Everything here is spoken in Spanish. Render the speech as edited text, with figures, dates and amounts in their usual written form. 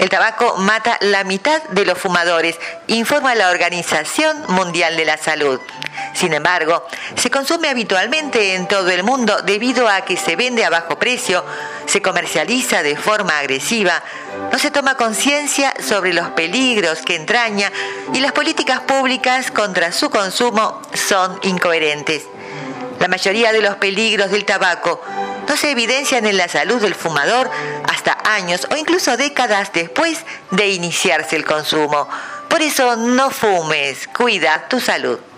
El tabaco mata la mitad de los fumadores, informa la Organización Mundial de la Salud. Sin embargo, se consume habitualmente en todo el mundo debido a que se vende a bajo precio, se comercializa de forma agresiva, no se toma conciencia sobre los peligros que entraña y las políticas públicas contra su consumo son incoherentes. La mayoría de los peligros del tabaco no se evidencian en la salud del fumador hasta años o incluso décadas después de iniciarse el consumo. Por eso no fumes, cuida tu salud.